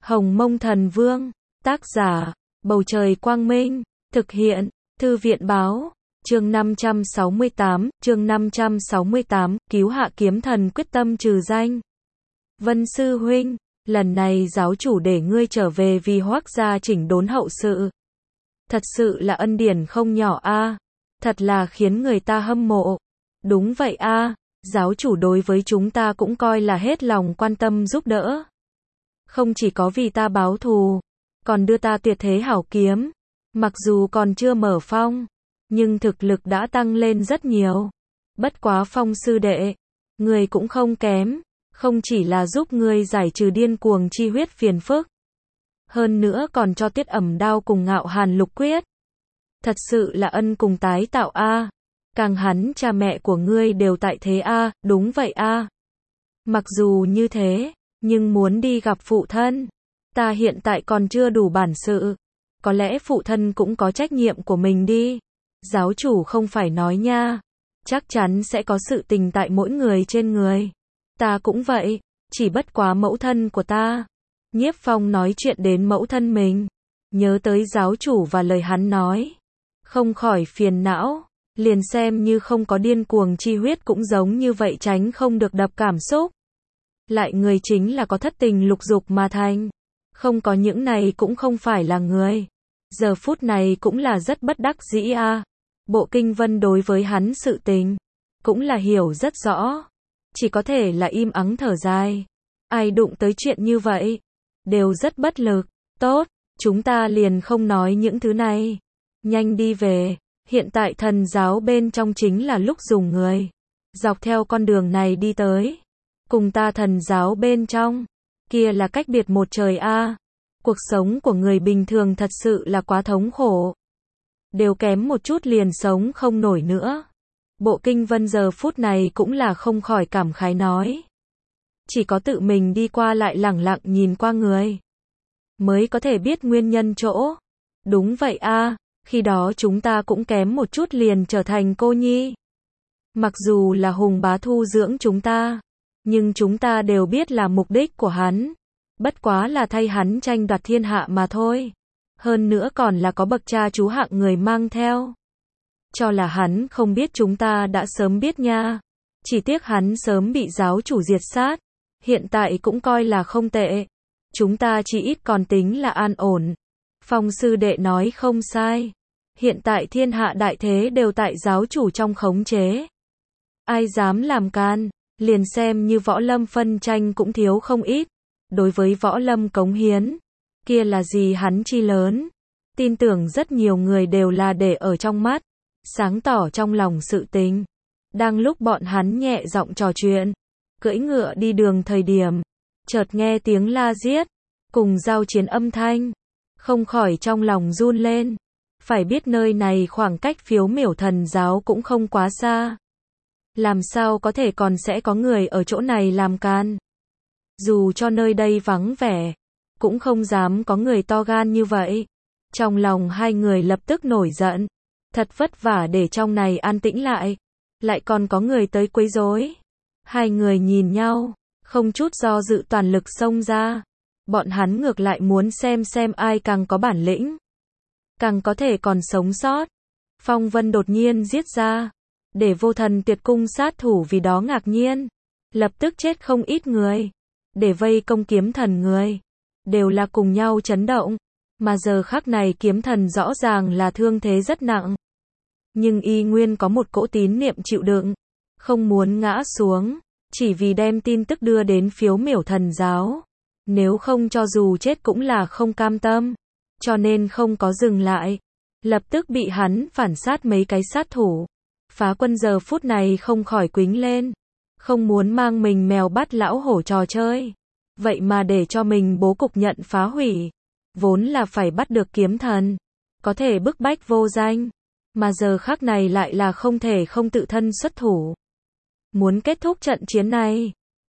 Hồng Mông Thần Vương, tác giả, Bầu Trời Quang Minh, thực hiện, Thư viện Báo, chương 568, cứu hạ kiếm thần quyết tâm trừ danh. Vân Sư Huynh, lần này giáo chủ để ngươi trở về vì Hoắc gia chỉnh đốn hậu sự. Thật sự là ân điển không nhỏ a, thật là khiến người ta hâm mộ. Đúng vậy a, giáo chủ đối với chúng ta cũng coi là hết lòng quan tâm giúp đỡ. Không chỉ có vì ta báo thù, còn đưa ta tuyệt thế hảo kiếm. Mặc dù còn chưa mở phong, nhưng thực lực đã tăng lên rất nhiều. Bất quá Phong sư đệ, người cũng không kém, không chỉ là giúp ngươi giải trừ điên cuồng chi huyết phiền phức, hơn nữa còn cho Tiết Ẩm Đao cùng Ngạo Hàn Lục Quyết. Thật sự là ân cùng tái tạo a. Càng hắn cha mẹ của ngươi đều tại thế a, đúng vậy a. Mặc dù như thế, nhưng muốn đi gặp phụ thân, ta hiện tại còn chưa đủ bản sự. Có lẽ phụ thân cũng có trách nhiệm của mình đi. Giáo chủ không phải nói nha, chắc chắn sẽ có sự tình tại mỗi người trên người. Ta cũng vậy, chỉ bất quá mẫu thân của ta. Nhiếp Phong nói chuyện đến mẫu thân mình, nhớ tới giáo chủ và lời hắn nói, không khỏi phiền não, liền xem như không có điên cuồng chi huyết cũng giống như vậy, tránh không được đập cảm xúc. Lại người chính là có thất tình lục dục mà thành, không có những này cũng không phải là người. Giờ phút này cũng là rất bất đắc dĩ a. Bộ Kinh Vân đối với hắn sự tình cũng là hiểu rất rõ, chỉ có thể là im ắng thở dài. Ai đụng tới chuyện như vậy đều rất bất lực. Tốt, chúng ta liền không nói những thứ này, nhanh đi về. Hiện tại thần giáo bên trong chính là lúc dùng người. Dọc theo con đường này đi tới, cùng ta thần giáo bên trong kia là cách biệt một trời a. Cuộc sống của người bình thường thật sự là quá thống khổ, đều kém một chút liền sống không nổi nữa. Bộ Kinh Vân giờ phút này cũng là không khỏi cảm khái nói, chỉ có tự mình đi qua lại lẳng lặng nhìn qua người, mới có thể biết nguyên nhân chỗ. Đúng vậy a, khi đó chúng ta cũng kém một chút liền trở thành cô nhi. Mặc dù là Hùng bá thu dưỡng chúng ta, nhưng chúng ta đều biết là mục đích của hắn bất quá là thay hắn tranh đoạt thiên hạ mà thôi. Hơn nữa còn là có bậc cha chú hạng người mang theo. Cho là hắn không biết chúng ta đã sớm biết nha. Chỉ tiếc hắn sớm bị giáo chủ diệt sát. Hiện tại cũng coi là không tệ. Chúng ta chỉ ít còn tính là an ổn. Phong sư đệ nói không sai. Hiện tại thiên hạ đại thế đều tại giáo chủ trong khống chế. Ai dám làm can, liền xem như võ lâm phân tranh cũng thiếu không ít. Đối với võ lâm cống hiến, kia là gì hắn chi lớn. Tin tưởng rất nhiều người đều là để ở trong mắt, sáng tỏ trong lòng sự tình. Đang lúc bọn hắn nhẹ giọng trò chuyện, cưỡi ngựa đi đường thời điểm, chợt nghe tiếng la giết, cùng giao chiến âm thanh, không khỏi trong lòng run lên. Phải biết nơi này khoảng cách Phiếu Miểu thần giáo cũng không quá xa. Làm sao có thể còn sẽ có người ở chỗ này làm can. Dù cho nơi đây vắng vẻ, cũng không dám có người to gan như vậy. Trong lòng hai người lập tức nổi giận. Thật vất vả để trong này an tĩnh lại, lại còn có người tới quấy rối. Hai người nhìn nhau, không chút do dự toàn lực xông ra. Bọn hắn ngược lại muốn xem ai càng có bản lĩnh, càng có thể còn sống sót. Phong Vân đột nhiên giết ra, để Vô Thần Tuyệt Cung sát thủ vì đó ngạc nhiên. Lập tức chết không ít người. Để vây công kiếm thần người, đều là cùng nhau chấn động. Mà giờ khắc này kiếm thần rõ ràng là thương thế rất nặng, nhưng y nguyên có một cỗ tín niệm chịu đựng, không muốn ngã xuống, chỉ vì đem tin tức đưa đến Phiếu Miểu thần giáo. Nếu không cho dù chết cũng là không cam tâm, cho nên không có dừng lại. Lập tức bị hắn phản sát mấy cái sát thủ. Phá Quân giờ phút này không khỏi quýnh lên, không muốn mang mình mèo bắt lão hổ trò chơi. Vậy mà để cho mình bố cục nhận phá hủy. Vốn là phải bắt được kiếm thần, có thể bức bách Vô Danh, mà giờ khắc này lại là không thể không tự thân xuất thủ. Muốn kết thúc trận chiến này.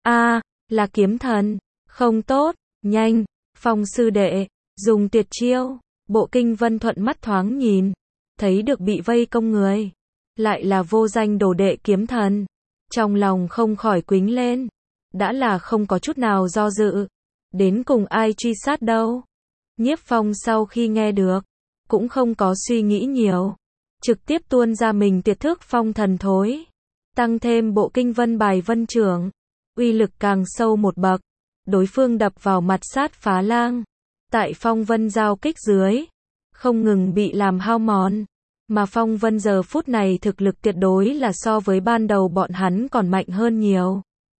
Là kiếm thần. Không tốt, nhanh, Phong sư đệ, dùng tuyệt chiêu. Bộ Kinh Vân thuận mắt thoáng nhìn, thấy được bị vây công người, lại là Vô Danh đồ đệ kiếm thần. Trong lòng không khỏi quýnh lên, đã là không có chút nào do dự, đến cùng ai truy sát đâu. Nhiếp Phong sau khi nghe được, cũng không có suy nghĩ nhiều, trực tiếp tuôn ra mình tuyệt thức phong thần thối, tăng thêm bộ kinh vân bài vân trưởng, uy lực càng sâu một bậc, đối phương đập vào mặt sát phá lang, tại phong vân giao kích dưới, không ngừng bị làm hao mòn, mà phong vân giờ phút này thực lực tuyệt đối là so với ban đầu bọn hắn còn mạnh hơn nhiều.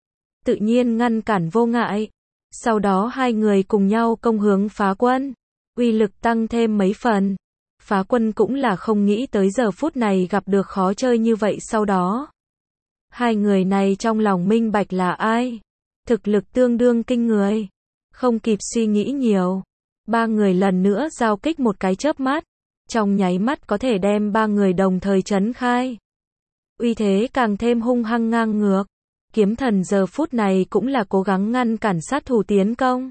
Tự nhiên ngăn cản vô ngại, sau đó hai người cùng nhau công hướng Phá Quân, uy lực tăng thêm mấy phần. Phá Quân cũng là không nghĩ tới giờ phút này gặp được khó chơi như vậy sau đó. Hai người này trong lòng minh bạch là ai? Thực lực tương đương kinh người. Không kịp suy nghĩ nhiều. Ba người lần nữa giao kích một cái chớp mắt. Trong nháy mắt có thể đem ba người đồng thời chấn khai. Uy thế càng thêm hung hăng ngang ngược. Kiếm thần giờ phút này cũng là cố gắng ngăn cản sát thủ tiến công.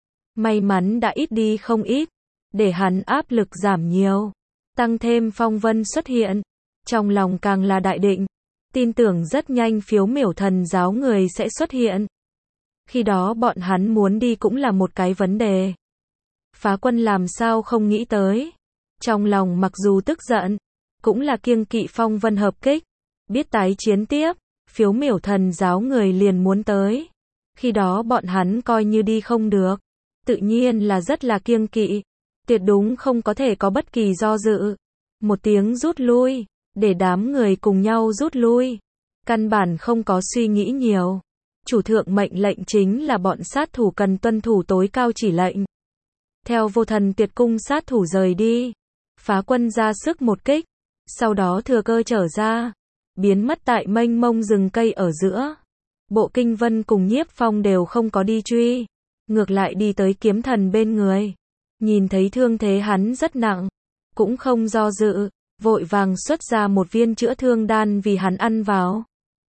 May mắn đã ít đi không ít. Để hắn áp lực giảm nhiều. Tăng thêm phong vân xuất hiện. Trong lòng càng là đại định. Tin tưởng rất nhanh phiếu miểu thần giáo người sẽ xuất hiện. Khi đó bọn hắn muốn đi cũng là một cái vấn đề. Phá Quân làm sao không nghĩ tới. Trong lòng mặc dù tức giận, cũng là kiêng kỵ phong vân hợp kích. Biết tái chiến tiếp, phiếu miểu thần giáo người liền muốn tới. Khi đó bọn hắn coi như đi không được. Tự nhiên là rất là kiêng kỵ. Tuyệt đúng không có thể có bất kỳ do dự. Một tiếng rút lui, để đám người cùng nhau rút lui. Căn bản không có suy nghĩ nhiều. Chủ thượng mệnh lệnh chính là bọn sát thủ cần tuân thủ tối cao chỉ lệnh. Theo Vô Thần Tuyệt Cung sát thủ rời đi, Phá Quân ra sức một kích, sau đó thừa cơ trở ra, biến mất tại mênh mông rừng cây ở giữa. Bộ Kinh Vân cùng Nhiếp Phong đều không có đi truy, ngược lại đi tới kiếm thần bên người. Nhìn thấy thương thế hắn rất nặng, cũng không do dự, vội vàng xuất ra một viên chữa thương đan vì hắn ăn vào.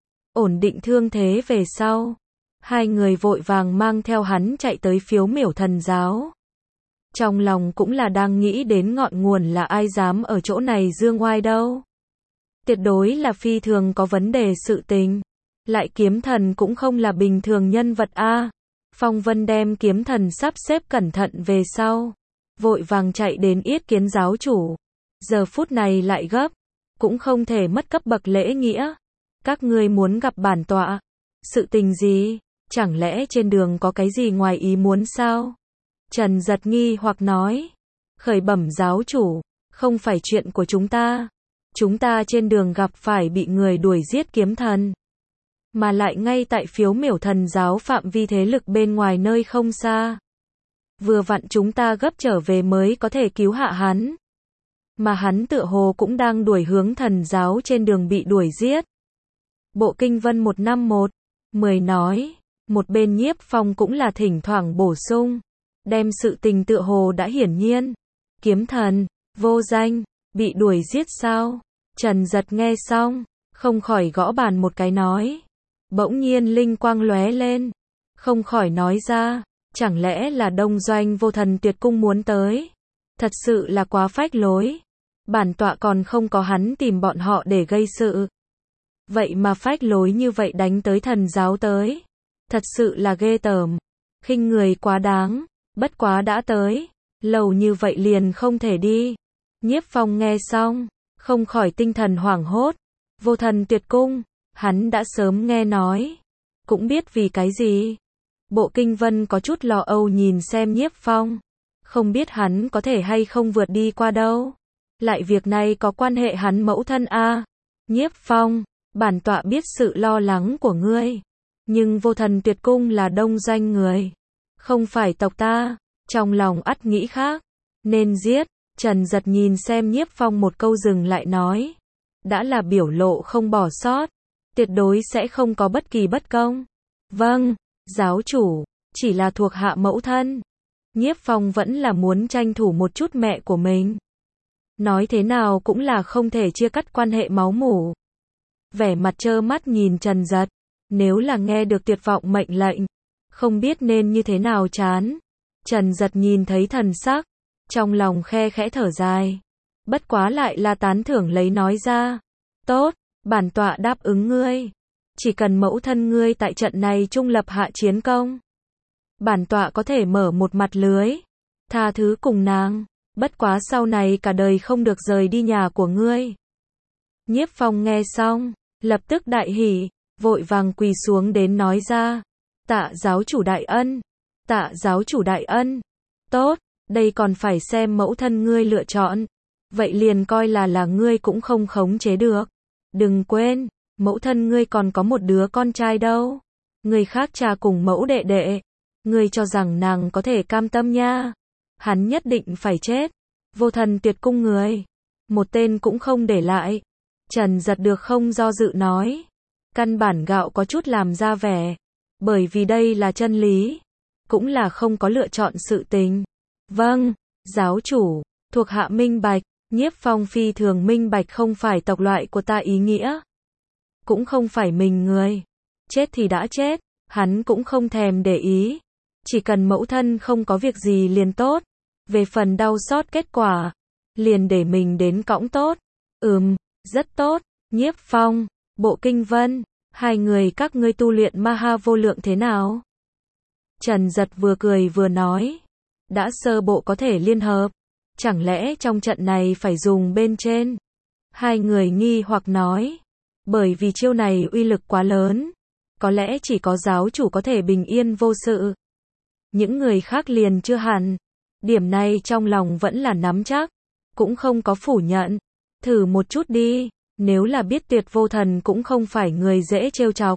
Ổn định thương thế về sau, hai người vội vàng mang theo hắn chạy tới phiếu miểu thần giáo. Trong lòng cũng là đang nghĩ đến ngọn nguồn là ai dám ở chỗ này dương oai đâu. Tuyệt đối là phi thường có vấn đề sự tình. Lại kiếm thần cũng không là bình thường nhân vật a. Phong Vân đem kiếm thần sắp xếp cẩn thận về sau, vội vàng chạy đến yết kiến giáo chủ. Giờ phút này lại gấp, cũng không thể mất cấp bậc lễ nghĩa. Các ngươi muốn gặp bản tọa. Sự tình gì? Chẳng lẽ trên đường có cái gì ngoài ý muốn sao? Trần Giật nghi hoặc nói. Khởi bẩm giáo chủ, không phải chuyện của chúng ta. Chúng ta trên đường gặp phải bị người đuổi giết kiếm thần. Mà lại ngay tại phiếu miểu thần giáo phạm vi thế lực bên ngoài nơi không xa. Vừa vặn chúng ta gấp trở về mới có thể cứu hạ hắn. Mà hắn tựa hồ cũng đang đuổi hướng thần giáo trên đường bị đuổi giết. Bộ Kinh Vân 15110 nói, một bên Nhiếp Phong cũng là thỉnh thoảng bổ sung, đem sự tình tựa hồ đã hiển nhiên. Kiếm thần, vô danh, bị đuổi giết sao? Trần Giật nghe xong, không khỏi gõ bàn một cái nói. Bỗng nhiên linh quang lóe lên, không khỏi nói ra, chẳng lẽ là Đông Doanh Vô Thần Tuyệt Cung muốn tới? Thật sự là quá phách lối. Bản tọa còn không có hắn tìm bọn họ để gây sự. Vậy mà phách lối như vậy đánh tới thần giáo tới. Thật sự là ghê tởm. Khinh người quá đáng. Bất quá đã tới. Lâu như vậy liền không thể đi. Nhiếp Phong nghe xong, không khỏi tinh thần hoảng hốt. Vô Thần Tuyệt Cung, hắn đã sớm nghe nói. Cũng biết vì cái gì. Bộ Kinh Vân có chút lo âu nhìn xem Nhiếp Phong. Không biết hắn có thể hay không vượt đi qua đâu. Lại việc này có quan hệ hắn mẫu thân a. Nhiếp Phong, bản tọa biết sự lo lắng của ngươi. Nhưng Vô Thần Tuyệt Cung là Đông Doanh người. Không phải tộc ta. Trong lòng ắt nghĩ khác. Nên giết. Trần Giật nhìn xem Nhiếp Phong một câu dừng lại nói. Đã là biểu lộ không bỏ sót. Tuyệt đối sẽ không có bất kỳ bất công. Vâng, giáo chủ. Chỉ là thuộc hạ mẫu thân. Nhiếp Phong vẫn là muốn tranh thủ một chút mẹ của mình. Nói thế nào cũng là không thể chia cắt quan hệ máu mủ. Vẻ mặt trơ mắt nhìn Trần Giật. Nếu là nghe được tuyệt vọng mệnh lệnh, không biết nên như thế nào chán. Trần Giật nhìn thấy thần sắc, trong lòng khe khẽ thở dài. Bất quá lại là tán thưởng lấy nói ra. Tốt, bản tọa đáp ứng ngươi. Chỉ cần mẫu thân ngươi tại trận này trung lập hạ chiến công. bản tọa có thể mở một mặt lưới, tha thứ cùng nàng, bất quá sau này cả đời không được rời đi nhà của ngươi. Nhiếp Phong nghe xong, lập tức đại hỉ, vội vàng quỳ xuống đến nói ra, tạ giáo chủ đại ân, tạ giáo chủ đại ân, tốt, đây còn phải xem mẫu thân ngươi lựa chọn, vậy liền coi là ngươi cũng không khống chế được. Đừng quên, mẫu thân ngươi còn có một đứa con trai đâu, người khác cha cùng mẫu đệ đệ, ngươi cho rằng nàng có thể cam tâm nha, hắn nhất định phải chết, Vô Thần Tuyệt Cung người, một tên cũng không để lại. Trần Giật được không do dự nói, căn bản gạo có chút làm ra vẻ, bởi vì đây là chân lý, cũng là không có lựa chọn sự tình. Vâng, giáo chủ, thuộc hạ minh bạch. Nhiếp Phong phi thường minh bạch không phải tộc loại của ta ý nghĩa, cũng không phải mình người, chết thì đã chết, hắn cũng không thèm để ý, chỉ cần mẫu thân không có việc gì liền tốt, về phần đau xót kết quả, liền để mình đến cõng tốt. Rất tốt. Nhiếp Phong, Bộ Kinh Vân, hai người các ngươi tu luyện ma ha vô lượng thế nào? Trần Giật vừa cười vừa nói, đã sơ bộ có thể liên hợp, chẳng lẽ trong trận này phải dùng bên trên? Hai người nghi hoặc nói, bởi vì chiêu này uy lực quá lớn, có lẽ chỉ có giáo chủ có thể bình yên vô sự. Những người khác liền chưa hẳn, điểm này trong lòng vẫn là nắm chắc, cũng không có phủ nhận, thử một chút đi, nếu là biết Tuyệt Vô Thần cũng không phải người dễ trêu chọc.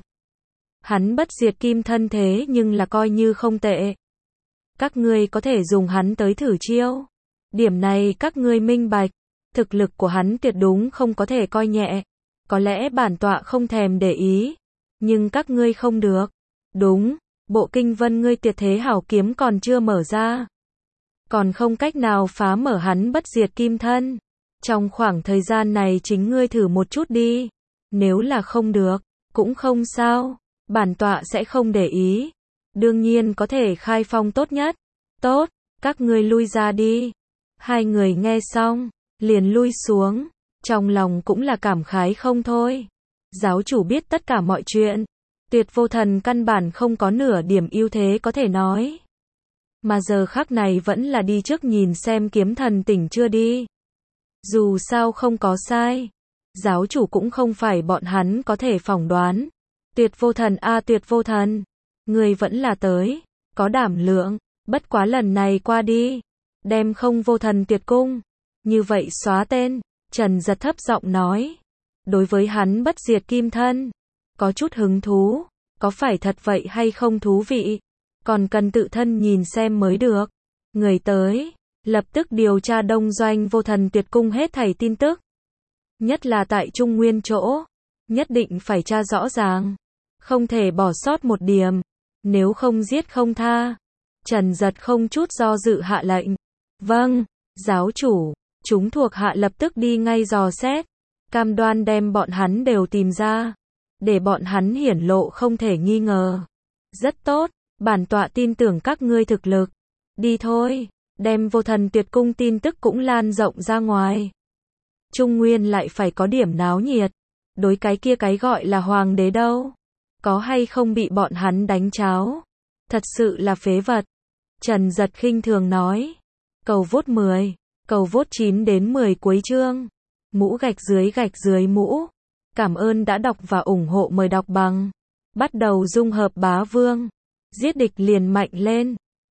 Hắn bất diệt kim thân thế nhưng là coi như không tệ. Các ngươi có thể dùng hắn tới thử chiêu. Điểm này các ngươi minh bạch, thực lực của hắn tuyệt đúng không có thể coi nhẹ. Có lẽ bản tọa không thèm để ý, nhưng các ngươi không được. Đúng, Bộ Kinh Vân ngươi tuyệt thế hảo kiếm còn chưa mở ra, còn không cách nào phá mở hắn bất diệt kim thân. Trong khoảng thời gian này chính ngươi thử một chút đi, nếu là không được, cũng không sao, bản tọa sẽ không để ý. Đương nhiên có thể khai phong tốt nhất. Tốt, các ngươi lui ra đi. Hai người nghe xong, liền lui xuống, trong lòng cũng là cảm khái không thôi. Giáo chủ biết tất cả mọi chuyện, Tuyệt Vô Thần căn bản không có nửa điểm ưu thế có thể nói. Mà giờ khắc này vẫn là đi trước nhìn xem kiếm thần tỉnh chưa đi. Dù sao không có sai, giáo chủ cũng không phải bọn hắn có thể phỏng đoán. Tuyệt Vô Thần a Tuyệt Vô Thần, người vẫn là tới, có đảm lượng, bất quá lần này qua đi, đem không Vô Thần Tuyệt Cung, như vậy xóa tên. Trần Giật thấp giọng nói, đối với hắn bất diệt kim thân, có chút hứng thú, có phải thật vậy hay không thú vị, còn cần tự thân nhìn xem mới được. Người tới, lập tức điều tra đông doanh Vô Thần Tuyệt Cung hết thảy tin tức, nhất là tại Trung Nguyên chỗ, nhất định phải tra rõ ràng, không thể bỏ sót một điểm, nếu không giết không tha. Trần Giật không chút do dự hạ lệnh. Vâng, giáo chủ, chúng thuộc hạ lập tức đi ngay dò xét, cam đoan đem bọn hắn đều tìm ra, để bọn hắn hiển lộ không thể nghi ngờ. Rất tốt, bản tọa tin tưởng các ngươi thực lực. Đi thôi, đem Vô Thần Tuyệt Cung tin tức cũng lan rộng ra ngoài. Trung Nguyên lại phải có điểm náo nhiệt, đối cái kia cái gọi là hoàng đế đâu, có hay không bị bọn hắn đánh cháo, thật sự là phế vật. Trần Giật khinh thường nói. Cầu vote 10, cầu vote 9 đến 10 cuối chương. Mũ gạch dưới mũ. Cảm ơn đã đọc và ủng hộ, mời đọc bằng. Bắt đầu dung hợp bá vương. Giết địch liền mạnh lên.